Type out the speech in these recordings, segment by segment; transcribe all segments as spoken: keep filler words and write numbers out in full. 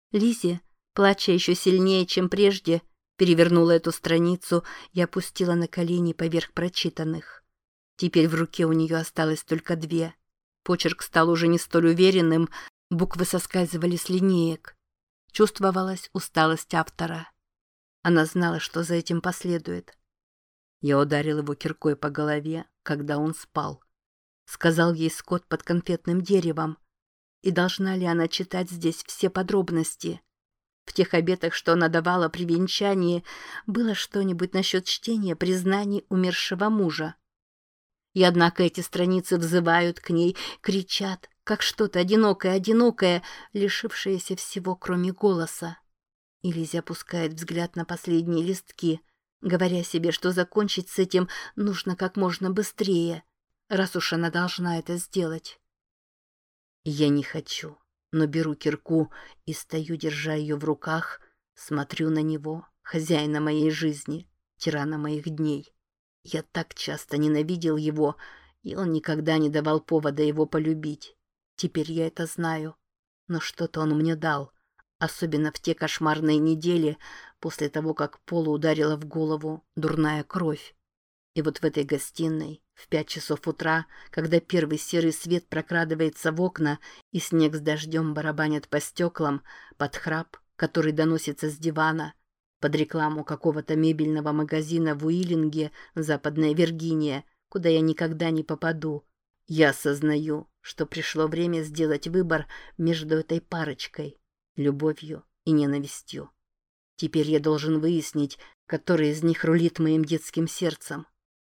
Лиззи, плача еще сильнее, чем прежде, перевернула эту страницу и опустила на колени поверх прочитанных. Теперь в руке у нее осталось только две. Почерк стал уже не столь уверенным, буквы соскальзывали с линеек. Чувствовалась усталость автора. Она знала, что за этим последует. Я ударил его киркой по голове, когда он спал. Сказал ей Скотт под конфетным деревом. И должна ли она читать здесь все подробности? В тех обетах, что она давала при венчании, было что-нибудь насчет чтения признаний умершего мужа. И однако эти страницы взывают к ней, кричат, как что-то одинокое-одинокое, лишившееся всего, кроме голоса. И Лиззи опускает взгляд на последние листки, говоря себе, что закончить с этим нужно как можно быстрее, раз уж она должна это сделать. Я не хочу, но беру кирку и стою, держа ее в руках, смотрю на него, хозяина моей жизни, тирана моих дней. Я так часто ненавидел его, и он никогда не давал повода его полюбить. Теперь я это знаю. Но что-то он мне дал, особенно в те кошмарные недели после того, как Полу ударила в голову дурная кровь. И вот в этой гостиной, в пять часов утра, когда первый серый свет прокрадывается в окна и снег с дождем барабанит по стеклам, под храп, который доносится с дивана, под рекламу какого-то мебельного магазина в Уиллинге, Западная Виргиния, куда я никогда не попаду, я осознаю, что пришло время сделать выбор между этой парочкой, любовью и ненавистью. Теперь я должен выяснить, который из них рулит моим детским сердцем.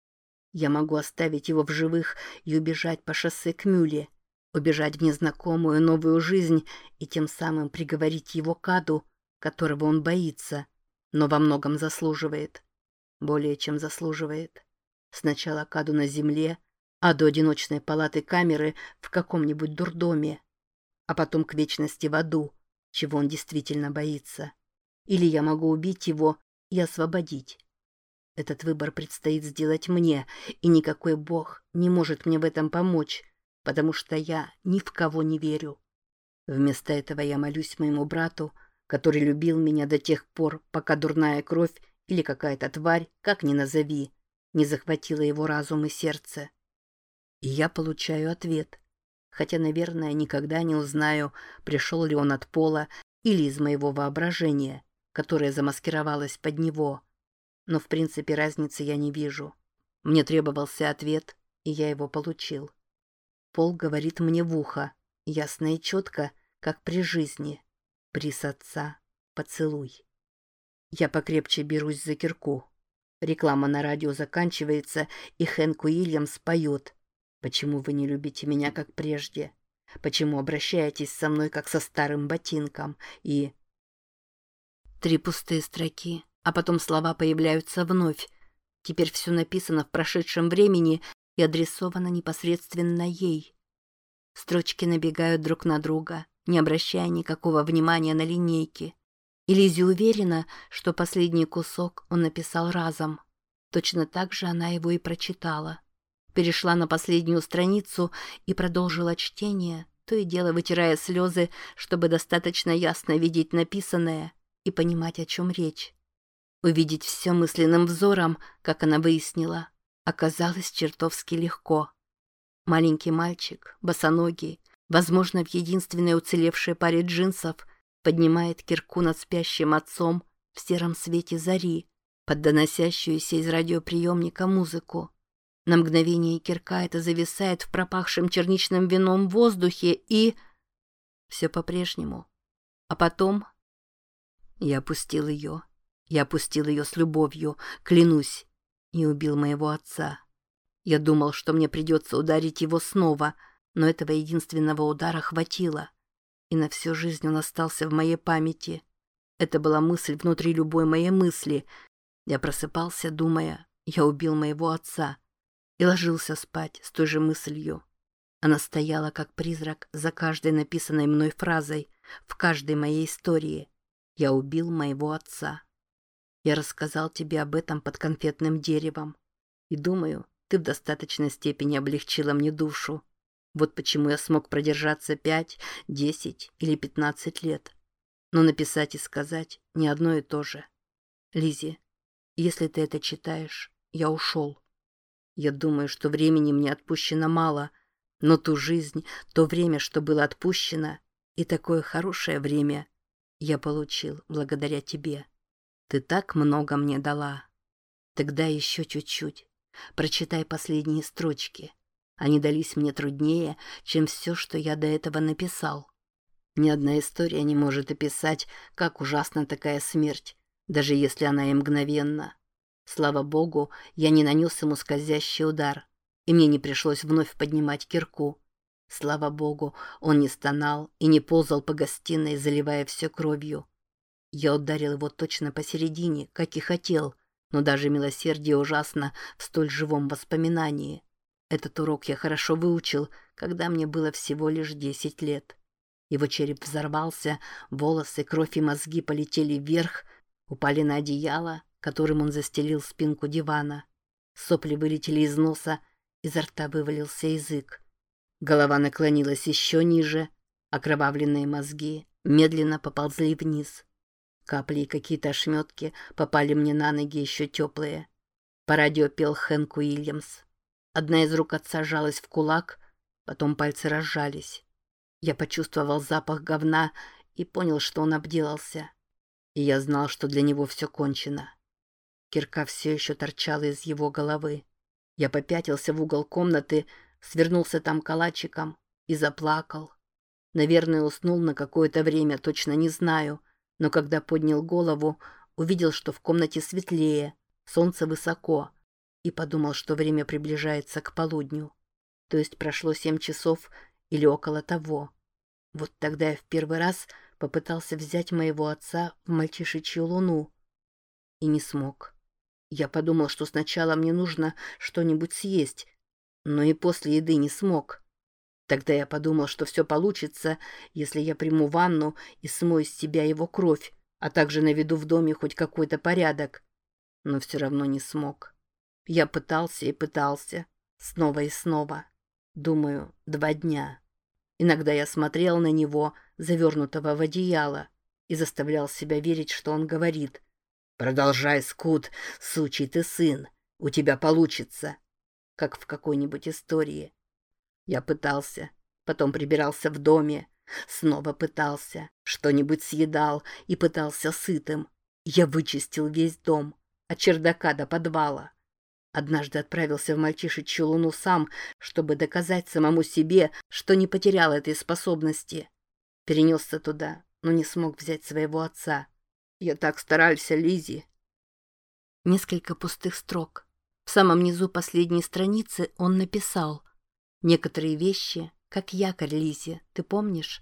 Я могу оставить его в живых и убежать по шоссе к Мюле, убежать в незнакомую новую жизнь и тем самым приговорить его к аду, которого он боится, но во многом заслуживает. Более чем заслуживает. Сначала к аду на земле, а до одиночной палаты камеры в каком-нибудь дурдоме, а потом к вечности в аду, чего он действительно боится. Или я могу убить его и освободить. Этот выбор предстоит сделать мне, и никакой бог не может мне в этом помочь, потому что я ни в кого не верю. Вместо этого я молюсь моему брату, который любил меня до тех пор, пока дурная кровь или какая-то тварь, как ни назови, не захватила его разум и сердце. И я получаю ответ, хотя, наверное, никогда не узнаю, пришел ли он от Пола или из моего воображения, которое замаскировалось под него. Но в принципе разницы я не вижу. Мне требовался ответ, и я его получил. Пол говорит мне в ухо, ясно и четко, как при жизни. Приз отца, поцелуй. Я покрепче берусь за кирку. Реклама на радио заканчивается, и Хэнк Уильямс поет: «Почему вы не любите меня, как прежде? Почему обращаетесь со мной, как со старым ботинком?» И... Три пустые строки, а потом слова появляются вновь. Теперь все написано в прошедшем времени и адресовано непосредственно ей. Строчки набегают друг на друга, не обращая никакого внимания на линейки. И Лиззи уверена, что последний кусок он написал разом. Точно так же она его и прочитала. Перешла на последнюю страницу и продолжила чтение, то и дело вытирая слезы, чтобы достаточно ясно видеть написанное и понимать, о чем речь. Увидеть все мысленным взором, как она выяснила, оказалось чертовски легко. Маленький мальчик, босоногий, возможно, в единственной уцелевшей паре джинсов, поднимает кирку над спящим отцом в сером свете зари, под доносящуюся из радиоприемника музыку. На мгновение кирка эта зависает в пропахшем черничным вином воздухе, и... все по-прежнему. А потом... Я опустил ее. Я опустил ее с любовью, клянусь, и убил моего отца. Я думал, что мне придется ударить его снова, но этого единственного удара хватило. И на всю жизнь он остался в моей памяти. Это была мысль внутри любой моей мысли. Я просыпался, думая, я убил моего отца. И ложился спать с той же мыслью. Она стояла как призрак за каждой написанной мной фразой, в каждой моей истории. Я убил моего отца. Я рассказал тебе об этом под конфетным деревом. И думаю, ты в достаточной степени облегчила мне душу. Вот почему я смог продержаться пять, десять или пятнадцать лет. Но написать и сказать не одно и то же. Лиззи, если ты это читаешь, я ушел. Я думаю, что времени мне отпущено мало, но ту жизнь, то время, что было отпущено, и такое хорошее время я получил благодаря тебе. Ты так много мне дала. Тогда еще чуть-чуть. Прочитай последние строчки. Они дались мне труднее, чем все, что я до этого написал. Ни одна история не может описать, как ужасна такая смерть, даже если она и мгновенна. Слава богу, я не нанес ему скользящий удар, и мне не пришлось вновь поднимать кирку. Слава богу, он не стонал и не ползал по гостиной, заливая все кровью. Я ударил его точно посередине, как и хотел, но даже милосердие ужасно в столь живом воспоминании. Этот урок я хорошо выучил, когда мне было всего лишь десять лет. Его череп взорвался, волосы, кровь и мозги полетели вверх, упали на одеяло, которым он застелил спинку дивана. Сопли вылетели из носа, изо рта вывалился язык. Голова наклонилась еще ниже, окровавленные мозги медленно поползли вниз. Капли и какие-то ошметки попали мне на ноги еще теплые. По радио пел Хэнк Уильямс. Одна из рук отца сжалась в кулак, потом пальцы разжались. Я почувствовал запах говна и понял, что он обделался. И я знал, что для него все кончено. Кирка все еще торчала из его головы. Я попятился в угол комнаты, свернулся там калачиком и заплакал. Наверное, уснул на какое-то время, точно не знаю, но когда поднял голову, увидел, что в комнате светлее, солнце высоко, и подумал, что время приближается к полудню. То есть прошло семь часов или около того. Вот тогда я в первый раз попытался взять моего отца в мальчишечью луну и не смог. Я подумал, что сначала мне нужно что-нибудь съесть, но и после еды не смог. Тогда я подумал, что все получится, если я приму ванну и смою с себя его кровь, а также наведу в доме хоть какой-то порядок. Но все равно не смог. Я пытался и пытался, снова и снова. Думаю, два дня. Иногда я смотрел на него, завернутого в одеяло, и заставлял себя верить, что он говорит: «Продолжай, Скут, сучий ты сын, у тебя получится», как в какой-нибудь истории. Я пытался, потом прибирался в доме, снова пытался, что-нибудь съедал и пытался сытым. Я вычистил весь дом, от чердака до подвала. Однажды отправился в мальчишечью луну сам, чтобы доказать самому себе, что не потерял этой способности. Перенесся туда, но не смог взять своего отца. Я так старался, Лиззи. Несколько пустых строк. В самом низу последней страницы он написал: «Некоторые вещи, как якорь, Лиззи, ты помнишь?»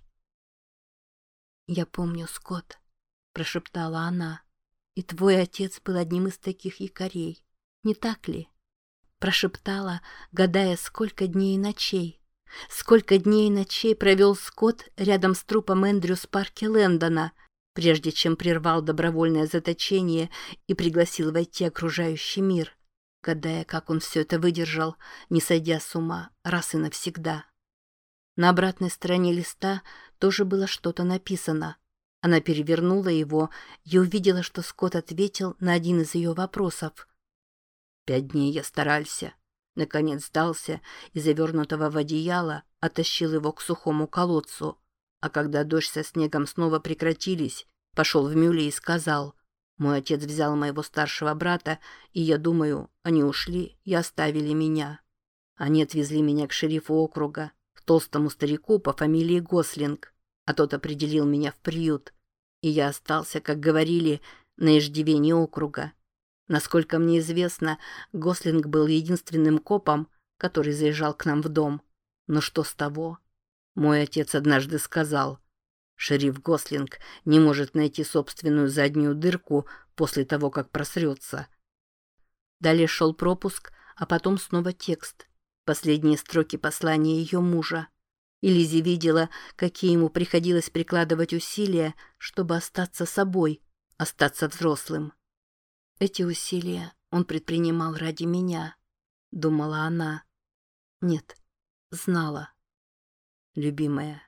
«Я помню, Скотт», — прошептала она. «И твой отец был одним из таких якорей. Не так ли?» Прошептала, гадая, сколько дней и ночей. Сколько дней и ночей провел Скотт рядом с трупом Эндрюс Парки Лэндона, прежде чем прервал добровольное заточение и пригласил войти окружающий мир, гадая, как он все это выдержал, не сойдя с ума раз и навсегда. На обратной стороне листа тоже было что-то написано. Она перевернула его и увидела, что Скотт ответил на один из ее вопросов. Пять дней я старался. Наконец сдался и, завернутого в одеяло, оттащил его к сухому колодцу. А когда дождь со снегом снова прекратились, пошел в мюли и сказал: «Мой отец взял моего старшего брата, и я думаю, они ушли и оставили меня». Они отвезли меня к шерифу округа, к толстому старику по фамилии Гослинг, а тот определил меня в приют. И я остался, как говорили, на иждивении округа. Насколько мне известно, Гослинг был единственным копом, который заезжал к нам в дом. Но что с того? Мой отец однажды сказал: «Шериф Гослинг не может найти собственную заднюю дырку после того, как просрется». Далее шел пропуск, а потом снова текст. Последние строки послания ее мужа. И Лиззи видела, какие ему приходилось прикладывать усилия, чтобы остаться собой, остаться взрослым. Эти усилия он предпринимал ради меня, думала она. Нет, знала. Любимая,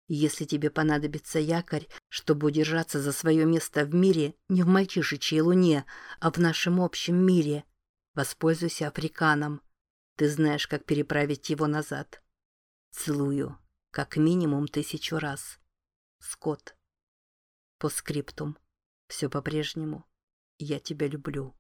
Если тебе понадобится якорь, чтобы удержаться за свое место в мире, не в мальчишечьей луне, а в нашем общем мире, воспользуйся Африканом. Ты знаешь, как переправить его назад. Целую. Как минимум тысячу раз. Скотт. Постскриптум. Все по-прежнему. Я тебя люблю.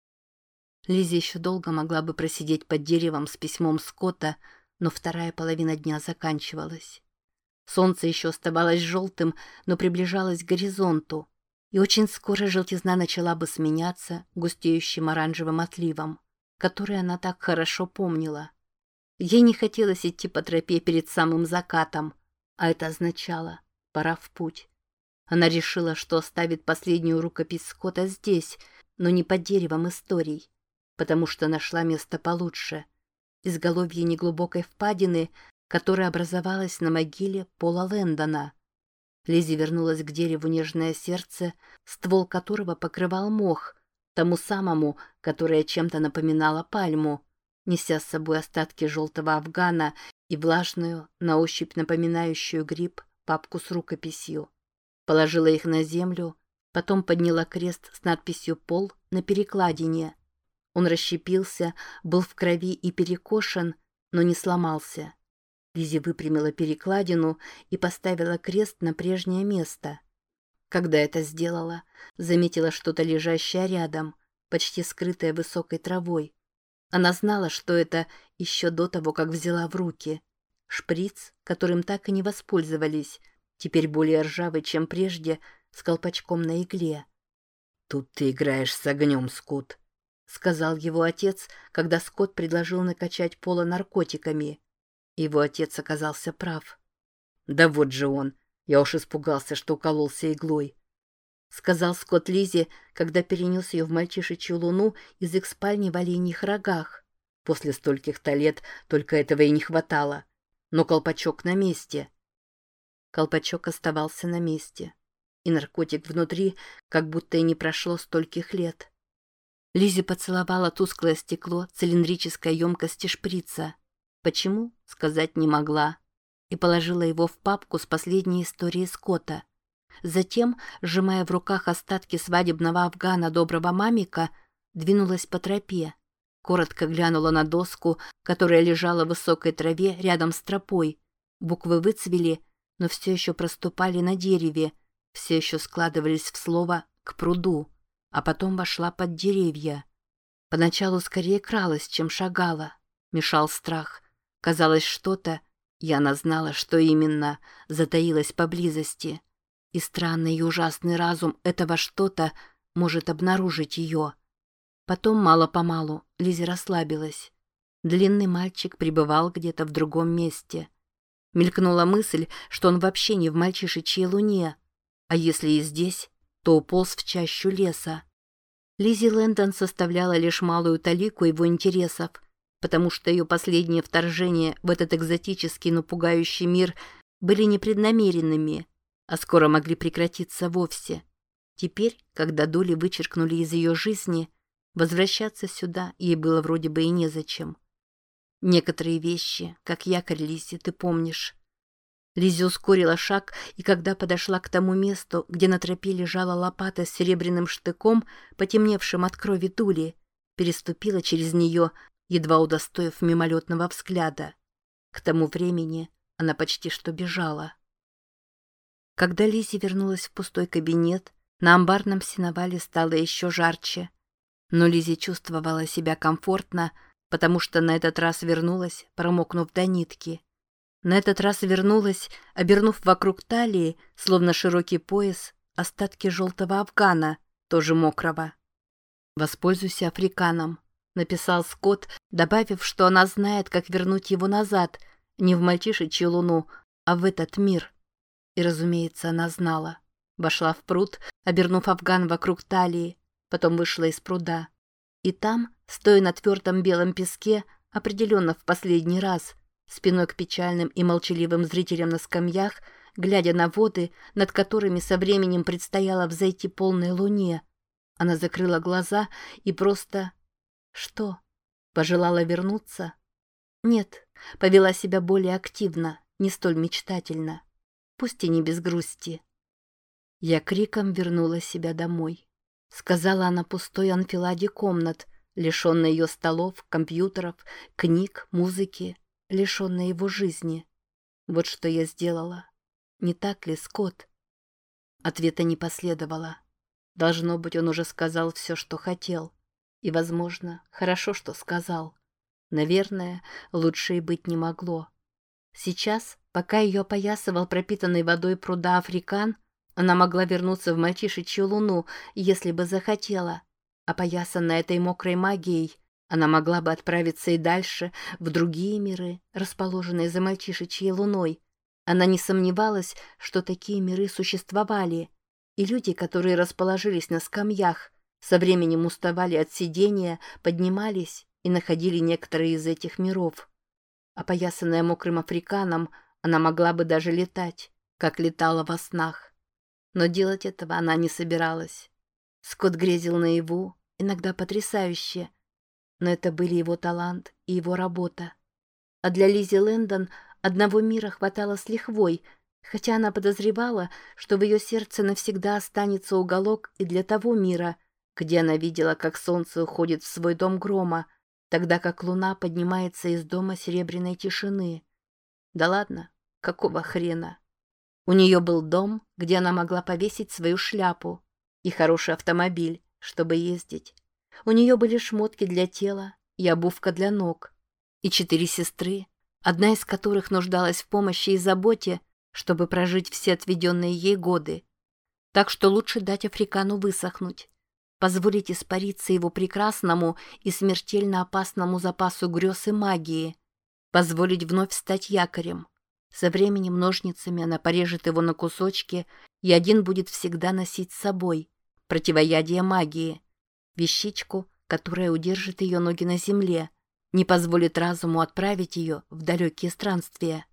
Лиззи еще долго могла бы просидеть под деревом с письмом Скотта, но вторая половина дня заканчивалась. Солнце еще оставалось желтым, но приближалось к горизонту, и очень скоро желтизна начала бы сменяться густеющим оранжевым отливом, который она так хорошо помнила. Ей не хотелось идти по тропе перед самым закатом, а это означало «пора в путь». Она решила, что оставит последнюю рукопись Скотта здесь, но не под деревом историй, потому что нашла место получше — изголовье неглубокой впадины, которая образовалась на могиле Пола Лэндона. Лиззи вернулась к дереву «Нежное сердце», ствол которого покрывал мох, тому самому, которое чем-то напоминало пальму, неся с собой остатки желтого афгана и влажную, на ощупь напоминающую гриб, папку с рукописью. Положила их на землю, потом подняла крест с надписью «Пол» на перекладине. Он расщепился, был в крови и перекошен, но не сломался. Лиззи выпрямила перекладину и поставила крест на прежнее место. Когда это сделала, заметила что-то лежащее рядом, почти скрытое высокой травой. Она знала, что это еще до того, как взяла в руки. Шприц, которым так и не воспользовались, теперь более ржавый, чем прежде, с колпачком на игле. «Тут ты играешь с огнем, Скотт», — сказал его отец, когда Скотт предложил накачать Пола наркотиками. Его отец оказался прав. «Да вот же он. Я уж испугался, что укололся иглой», — сказал Скотт Лиззи, когда перенес ее в мальчишечью луну из их спальни в оленьих рогах. После стольких-то лет только этого и не хватало. Но колпачок на месте. Колпачок оставался на месте. И наркотик внутри, как будто и не прошло стольких лет. Лиззи поцеловала тусклое стекло цилиндрической емкости шприца. Почему, сказать не могла. И положила его в папку с последней историей Скотта. Затем, сжимая в руках остатки свадебного афгана доброго мамика, двинулась по тропе. Коротко глянула на доску, которая лежала в высокой траве рядом с тропой. Буквы выцвели, но все еще проступали на дереве, все еще складывались в слово «к пруду», а потом вошла под деревья. Поначалу скорее кралась, чем шагала. Мешал страх. Казалось, что-то, и она знала, что именно, затаилось поблизости. И странный и ужасный разум этого что-то может обнаружить ее. Потом, мало-помалу, Лиззи расслабилась. Длинный мальчик пребывал где-то в другом месте. Мелькнула мысль, что он вообще не в мальчишечьей луне, а если и здесь, то уполз в чащу леса. Лиззи Лэндон составляла лишь малую талику его интересов, потому что ее последние вторжения в этот экзотический, но пугающий мир были непреднамеренными, а скоро могли прекратиться вовсе. Теперь, когда доли вычеркнули из ее жизни, возвращаться сюда ей было вроде бы и незачем. Некоторые вещи, как якорь, Лиззи, ты помнишь. Лиззи ускорила шаг, и когда подошла к тому месту, где на тропе лежала лопата с серебряным штыком, потемневшим от крови дули, переступила через нее, едва удостоив мимолетного взгляда. К тому времени она почти что бежала. Когда Лиззи вернулась в пустой кабинет, на амбарном сеновале стало еще жарче. Но Лиззи чувствовала себя комфортно, потому что на этот раз вернулась, промокнув до нитки. На этот раз вернулась, обернув вокруг талии, словно широкий пояс, остатки желтого афгана, тоже мокрого. «Воспользуйся Африканом», — написал Скотт, добавив, что она знает, как вернуть его назад, не в мальчишечью луну, а в этот мир. И, разумеется, она знала. Вошла в пруд, обернув афган вокруг талии, потом вышла из пруда. И там, стоя на твердом белом песке, определенно в последний раз, спиной к печальным и молчаливым зрителям на скамьях, глядя на воды, над которыми со временем предстояло взойти полной луне, она закрыла глаза и просто... Что? Пожелала вернуться? Нет, повела себя более активно, не столь мечтательно. пусть и не без грусти. Я криком вернула себя домой. Сказала она пустой анфиладе комнат, лишенной ее столов, компьютеров, книг, музыки, лишенной его жизни. Вот что я сделала. Не так ли, Скотт? Ответа не последовало. Должно быть, он уже сказал все, что хотел. И, возможно, хорошо, что сказал. Наверное, лучше и быть не могло. Сейчас, пока ее опоясывал пропитанной водой пруда Африкан, она могла вернуться в мальчишечью луну, если бы захотела. Опоясанная этой мокрой магией, она могла бы отправиться и дальше, в другие миры, расположенные за мальчишечьей луной. Она не сомневалась, что такие миры существовали, и люди, которые расположились на скамьях, со временем уставали от сидения, поднимались и находили некоторые из этих миров. Опоясанная мокрым африканом, она могла бы даже летать, как летала во снах. Но делать этого она не собиралась. Скотт грезил наяву, иногда потрясающе, но это были его талант и его работа. А для Лизи Лэндон одного мира хватало с лихвой, хотя она подозревала, что в ее сердце навсегда останется уголок и для того мира, где она видела, как солнце уходит в свой дом грома, тогда как луна поднимается из дома серебряной тишины. Да ладно, какого хрена? У нее был дом, где она могла повесить свою шляпу, и хороший автомобиль, чтобы ездить. У нее были шмотки для тела и обувка для ног, и четыре сестры, одна из которых нуждалась в помощи и заботе, чтобы прожить все отведенные ей годы. Так что лучше дать Африкану высохнуть, позволить испариться его прекрасному и смертельно опасному запасу грез и магии, позволить вновь стать якорем. Со временем ножницами она порежет его на кусочки, и один будет всегда носить с собой противоядие магии, вещичку, которая удержит ее ноги на земле, не позволит разуму отправить ее в далекие странствия.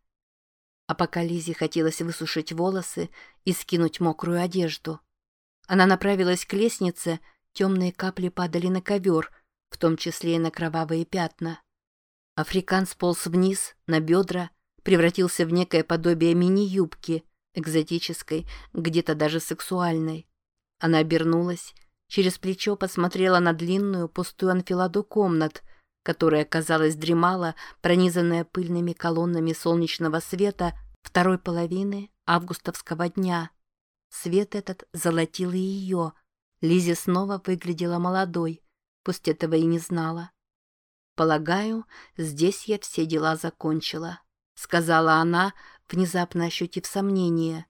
А пока Лизе хотелось высушить волосы и скинуть мокрую одежду. Она направилась к лестнице, темные капли падали на ковер, в том числе и на кровавые пятна. Африкан сполз вниз, на бедра, превратился в некое подобие мини-юбки, экзотической, где-то даже сексуальной. Она обернулась, через плечо посмотрела на длинную пустую анфиладу комнат, которая, казалось, дремала, пронизанная пыльными колоннами солнечного света второй половины августовского дня. Свет этот золотил и ее. Лизи снова выглядела молодой, пусть этого и не знала. «Полагаю, здесь я все дела закончила», — сказала она, внезапно ощутив сомнение.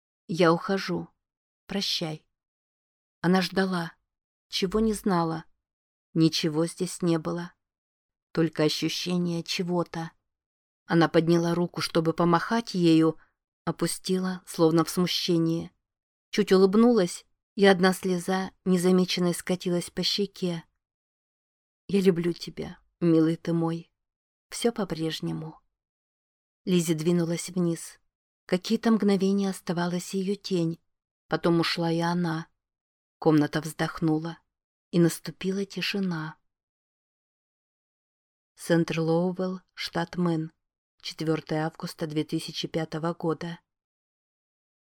«Я ухожу. Прощай». Она ждала. Чего не знала. Ничего здесь не было. Только ощущение чего-то. Она подняла руку, чтобы помахать ею, опустила, словно в смущении. Чуть улыбнулась, и одна слеза незамеченной скатилась по щеке. «Я люблю тебя, милый ты мой. Все по-прежнему». Лизи двинулась вниз. Какие-то мгновения оставалась ее тень. Потом ушла и она. Комната вздохнула. И наступила тишина. Сент-Лоуэлл, штат Мэн. четвёртого августа две тысячи пятого года.